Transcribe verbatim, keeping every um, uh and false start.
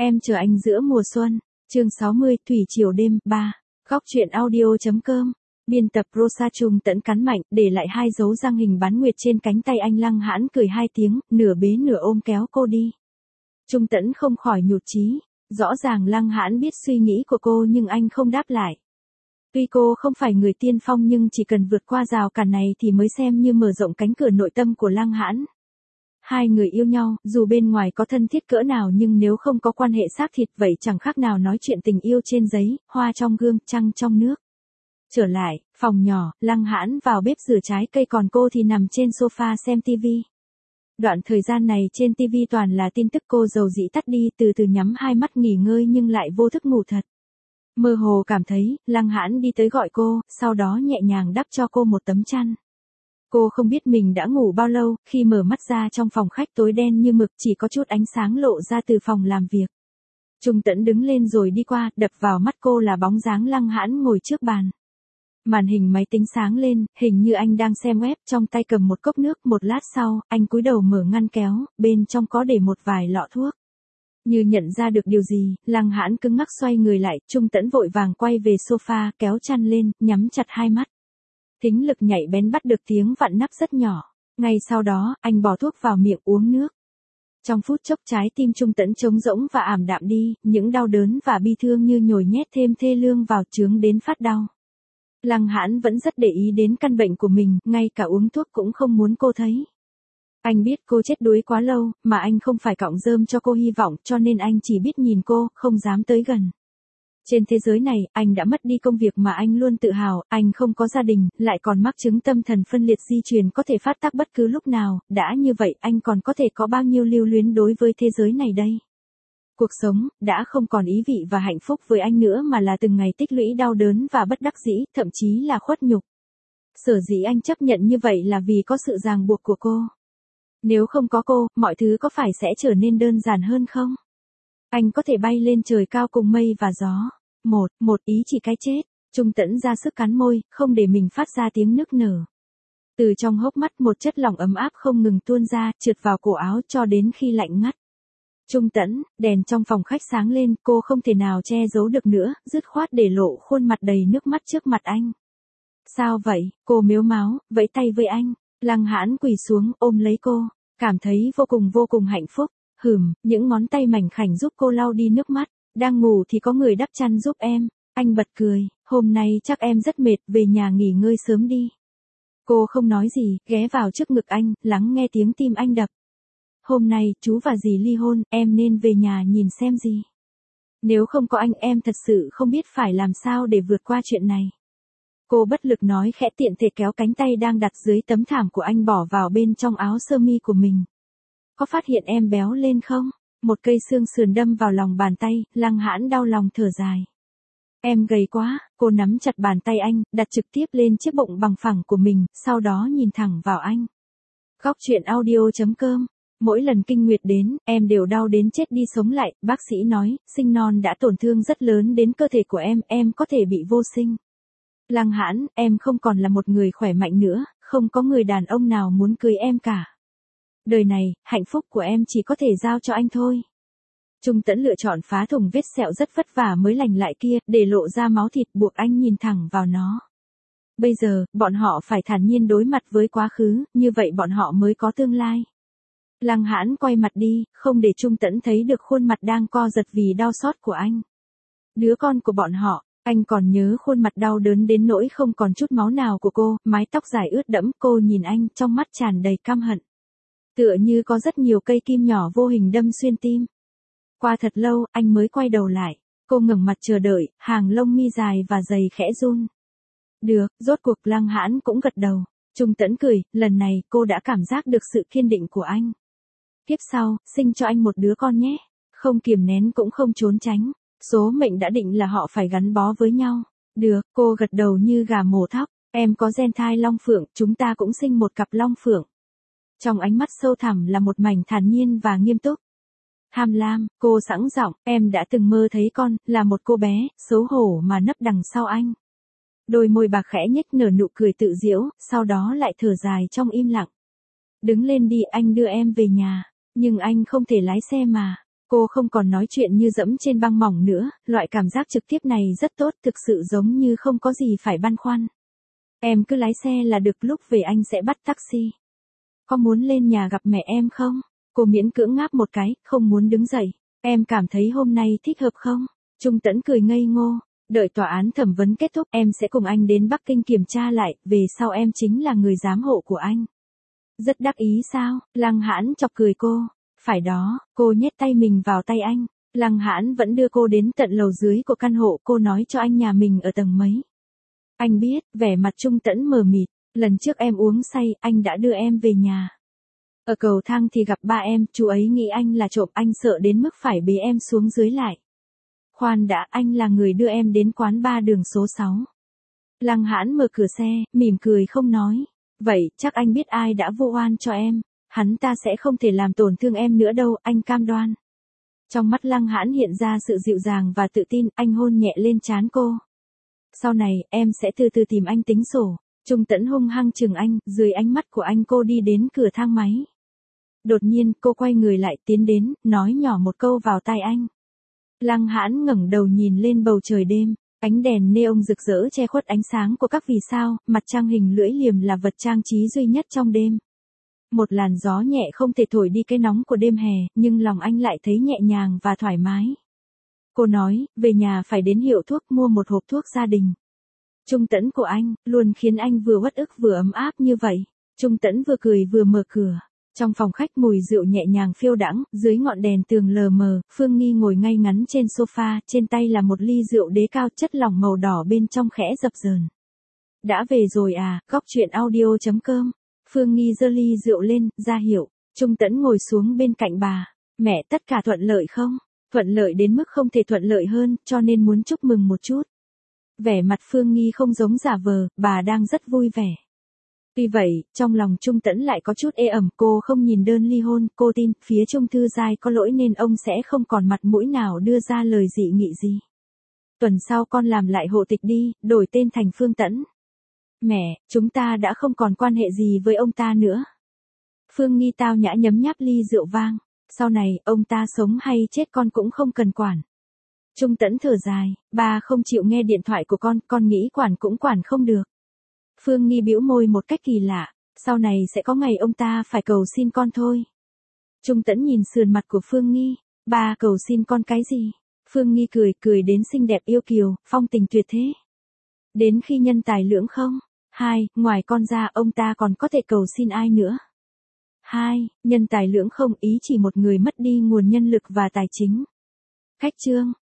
Em chờ anh giữa mùa xuân, chương sáu mươi, Thủy triều đêm, ba. Góc truyện audio.com. Biên tập Rosa Trung Tẫn cắn mạnh, để lại hai dấu răng hình bán nguyệt trên cánh tay anh. Lăng Hãn cười hai tiếng, nửa bế nửa ôm kéo cô đi. Trung Tẫn không khỏi nhụt chí, rõ ràng Lăng Hãn biết suy nghĩ của cô nhưng anh không đáp lại. Tuy cô không phải người tiên phong nhưng chỉ cần vượt qua rào cản này thì mới xem như mở rộng cánh cửa nội tâm của Lăng Hãn. Hai người yêu nhau, dù bên ngoài có thân thiết cỡ nào nhưng nếu không có quan hệ xác thịt vậy chẳng khác nào nói chuyện tình yêu trên giấy, hoa trong gương, trăng trong nước. Trở lại, phòng nhỏ, Lăng Hãn vào bếp rửa trái cây còn cô thì nằm trên sofa xem tivi. Đoạn thời gian này trên tivi toàn là tin tức. Cô dầu dĩ tắt đi, từ từ nhắm hai mắt nghỉ ngơi nhưng lại vô thức ngủ thật. Mơ hồ cảm thấy, Lăng Hãn đi tới gọi cô, sau đó nhẹ nhàng đắp cho cô một tấm chăn. Cô không biết mình đã ngủ bao lâu, khi mở mắt ra trong phòng khách tối đen như mực, chỉ có chút ánh sáng lộ ra từ phòng làm việc. Trung Tẫn đứng lên rồi đi qua, đập vào mắt cô là bóng dáng Lăng Hãn ngồi trước bàn. Màn hình máy tính sáng lên, hình như anh đang xem web, trong tay cầm một cốc nước. Một lát sau, anh cúi đầu mở ngăn kéo, bên trong có để một vài lọ thuốc. Như nhận ra được điều gì, Lăng Hãn cứng ngắc xoay người lại, Trung Tẫn vội vàng quay về sofa, kéo chăn lên, nhắm chặt hai mắt. Thính lực nhạy bén bắt được tiếng vặn nắp rất nhỏ. Ngay sau đó, anh bỏ thuốc vào miệng uống nước. Trong phút chốc trái tim Trung Tẫn trống rỗng và ảm đạm đi, những đau đớn và bi thương như nhồi nhét thêm thê lương vào chướng đến phát đau. Lăng Hãn vẫn rất để ý đến căn bệnh của mình, ngay cả uống thuốc cũng không muốn cô thấy. Anh biết cô chết đuối quá lâu, mà anh không phải cọng rơm cho cô hy vọng, cho nên anh chỉ biết nhìn cô, không dám tới gần. Trên thế giới này, anh đã mất đi công việc mà anh luôn tự hào, anh không có gia đình, lại còn mắc chứng tâm thần phân liệt di truyền có thể phát tác bất cứ lúc nào, đã như vậy anh còn có thể có bao nhiêu lưu luyến đối với thế giới này đây. Cuộc sống, đã không còn ý vị và hạnh phúc với anh nữa mà là từng ngày tích lũy đau đớn và bất đắc dĩ, thậm chí là khuất nhục. Sở dĩ anh chấp nhận như vậy là vì có sự ràng buộc của cô. Nếu không có cô, mọi thứ có phải sẽ trở nên đơn giản hơn không? Anh có thể bay lên trời cao cùng mây và gió. Một, một ý chỉ cái chết. Trung Tẫn ra sức cắn môi, không để mình phát ra tiếng nức nở. Từ trong hốc mắt một chất lỏng ấm áp không ngừng tuôn ra, trượt vào cổ áo cho đến khi lạnh ngắt. Trung Tẫn, đèn trong phòng khách sáng lên, cô không thể nào che giấu được nữa, dứt khoát để lộ khuôn mặt đầy nước mắt trước mặt anh. Sao vậy? Cô mếu máo, vẫy tay với anh. Lăng Hãn quỳ xuống, ôm lấy cô, cảm thấy vô cùng vô cùng hạnh phúc. Hừm, những ngón tay mảnh khảnh giúp cô lau đi nước mắt. Đang ngủ thì có người đắp chăn giúp em. Anh bật cười, hôm nay chắc em rất mệt, về nhà nghỉ ngơi sớm đi. Cô không nói gì, ghé vào trước ngực anh, lắng nghe tiếng tim anh đập. Hôm nay, chú và dì ly hôn, em nên về nhà nhìn xem gì. Nếu không có anh em thật sự không biết phải làm sao để vượt qua chuyện này. Cô bất lực nói khẽ, tiện thể kéo cánh tay đang đặt dưới tấm thảm của anh bỏ vào bên trong áo sơ mi của mình. Có phát hiện em béo lên không? Một cây xương sườn đâm vào lòng bàn tay, Lăng Hãn đau lòng thở dài. Em gầy quá, cô nắm chặt bàn tay anh, đặt trực tiếp lên chiếc bụng bằng phẳng của mình, sau đó nhìn thẳng vào anh. Góc truyện audio.com. Mỗi lần kinh nguyệt đến, em đều đau đến chết đi sống lại, bác sĩ nói, sinh non đã tổn thương rất lớn đến cơ thể của em, em có thể bị vô sinh. Lăng Hãn, em không còn là một người khỏe mạnh nữa, không có người đàn ông nào muốn cưới em cả. Đời này, hạnh phúc của em chỉ có thể giao cho anh thôi. Trung Tẫn lựa chọn phá thủng vết sẹo rất vất vả mới lành lại kia, để lộ ra máu thịt, buộc anh nhìn thẳng vào nó. Bây giờ, bọn họ phải thản nhiên đối mặt với quá khứ, như vậy bọn họ mới có tương lai. Lăng Hãn quay mặt đi, không để Trung Tẫn thấy được khuôn mặt đang co giật vì đau xót của anh. Đứa con của bọn họ, anh còn nhớ khuôn mặt đau đớn đến nỗi không còn chút máu nào của cô, mái tóc dài ướt đẫm, cô nhìn anh, trong mắt tràn đầy căm hận. Tựa như có rất nhiều cây kim nhỏ vô hình đâm xuyên tim. Qua thật lâu, anh mới quay đầu lại. Cô ngẩng mặt chờ đợi, hàng lông mi dài và dày khẽ run. Được, rốt cuộc Lăng Hãn cũng gật đầu. Trung Tẫn cười, lần này cô đã cảm giác được sự kiên định của anh. Tiếp sau, sinh cho anh một đứa con nhé. Không kiềm nén cũng không trốn tránh. Số mệnh đã định là họ phải gắn bó với nhau. Được, cô gật đầu như gà mổ thóc. Em có gen thai long phượng, chúng ta cũng sinh một cặp long phượng. Trong ánh mắt sâu thẳm là một mảnh thản nhiên và nghiêm túc. Tham lam, cô sẵn giọng, em đã từng mơ thấy con, là một cô bé, xấu hổ mà nấp đằng sau anh. Đôi môi bạc khẽ nhếch nở nụ cười tự giễu, sau đó lại thở dài trong im lặng. Đứng lên đi, anh đưa em về nhà. Nhưng anh không thể lái xe mà. Cô không còn nói chuyện như dẫm trên băng mỏng nữa, loại cảm giác trực tiếp này rất tốt, thực sự giống như không có gì phải băn khoăn. Em cứ lái xe là được, lúc về anh sẽ bắt taxi. Có muốn lên nhà gặp mẹ em không? Cô miễn cưỡng ngáp một cái, không muốn đứng dậy. Em cảm thấy hôm nay thích hợp không? Trung Tẫn cười ngây ngô. Đợi tòa án thẩm vấn kết thúc em sẽ cùng anh đến Bắc Kinh kiểm tra lại, về sau em chính là người giám hộ của anh. Rất đắc ý sao? Lăng Hãn chọc cười cô. Phải đó, cô nhét tay mình vào tay anh. Lăng Hãn vẫn đưa cô đến tận lầu dưới của căn hộ, cô nói cho anh nhà mình ở tầng mấy. Anh biết, vẻ mặt Trung Tẫn mờ mịt. Lần trước em uống say, anh đã đưa em về nhà. Ở cầu thang thì gặp ba em, chú ấy nghĩ anh là trộm, anh sợ đến mức phải bế em xuống dưới lại. Khoan đã, anh là người đưa em đến quán bar đường số sáu. Lăng Hãn mở cửa xe, mỉm cười không nói. Vậy, chắc anh biết ai đã vu oan cho em. Hắn ta sẽ không thể làm tổn thương em nữa đâu, anh cam đoan. Trong mắt Lăng Hãn hiện ra sự dịu dàng và tự tin, anh hôn nhẹ lên trán cô. Sau này, em sẽ từ từ tìm anh tính sổ. Trung Tẫn hung hăng chừng anh, dưới ánh mắt của anh cô đi đến cửa thang máy. Đột nhiên, cô quay người lại tiến đến, nói nhỏ một câu vào tai anh. Lăng Hãn ngẩng đầu nhìn lên bầu trời đêm, ánh đèn neon rực rỡ che khuất ánh sáng của các vì sao, mặt trăng hình lưỡi liềm là vật trang trí duy nhất trong đêm. Một làn gió nhẹ không thể thổi đi cái nóng của đêm hè, nhưng lòng anh lại thấy nhẹ nhàng và thoải mái. Cô nói, về nhà phải đến hiệu thuốc mua một hộp thuốc gia đình. Trung Tẫn của anh, luôn khiến anh vừa uất ức vừa ấm áp như vậy. Trung Tẫn vừa cười vừa mở cửa. Trong phòng khách mùi rượu nhẹ nhàng phiêu đãng, dưới ngọn đèn tường lờ mờ, Phương Nghi ngồi ngay ngắn trên sofa, trên tay là một ly rượu đế cao chất lỏng màu đỏ bên trong khẽ dập dờn. Đã về rồi à, góc truyện audio chấm com. Phương Nghi giơ ly rượu lên, ra hiệu. Trung Tẫn ngồi xuống bên cạnh bà. Mẹ, tất cả thuận lợi không? Thuận lợi đến mức không thể thuận lợi hơn, cho nên muốn chúc mừng một chút. Vẻ mặt Phương Nghi không giống giả vờ, bà đang rất vui vẻ. Tuy vậy, trong lòng Trung Tẫn lại có chút ê ẩm, cô không nhìn đơn ly hôn, cô tin, phía Trung Thư Giai có lỗi nên ông sẽ không còn mặt mũi nào đưa ra lời dị nghị gì. Tuần sau con làm lại hộ tịch đi, đổi tên thành Phương Tẫn. Mẹ, chúng ta đã không còn quan hệ gì với ông ta nữa. Phương Nghi tao nhã nhấm nháp ly rượu vang, sau này, ông ta sống hay chết con cũng không cần quản. Trung Tẫn thở dài, ba không chịu nghe điện thoại của con, con nghĩ quản cũng quản không được. Phương Nghi bĩu môi một cách kỳ lạ, sau này sẽ có ngày ông ta phải cầu xin con thôi. Trung Tẫn nhìn sườn mặt của Phương Nghi, ba cầu xin con cái gì? Phương Nghi cười, cười đến xinh đẹp yêu kiều, phong tình tuyệt thế. Đến khi nhân tài lưỡng không? Hai, ngoài con ra ông ta còn có thể cầu xin ai nữa? Hai, nhân tài lưỡng không ý chỉ một người mất đi nguồn nhân lực và tài chính. Khách chương.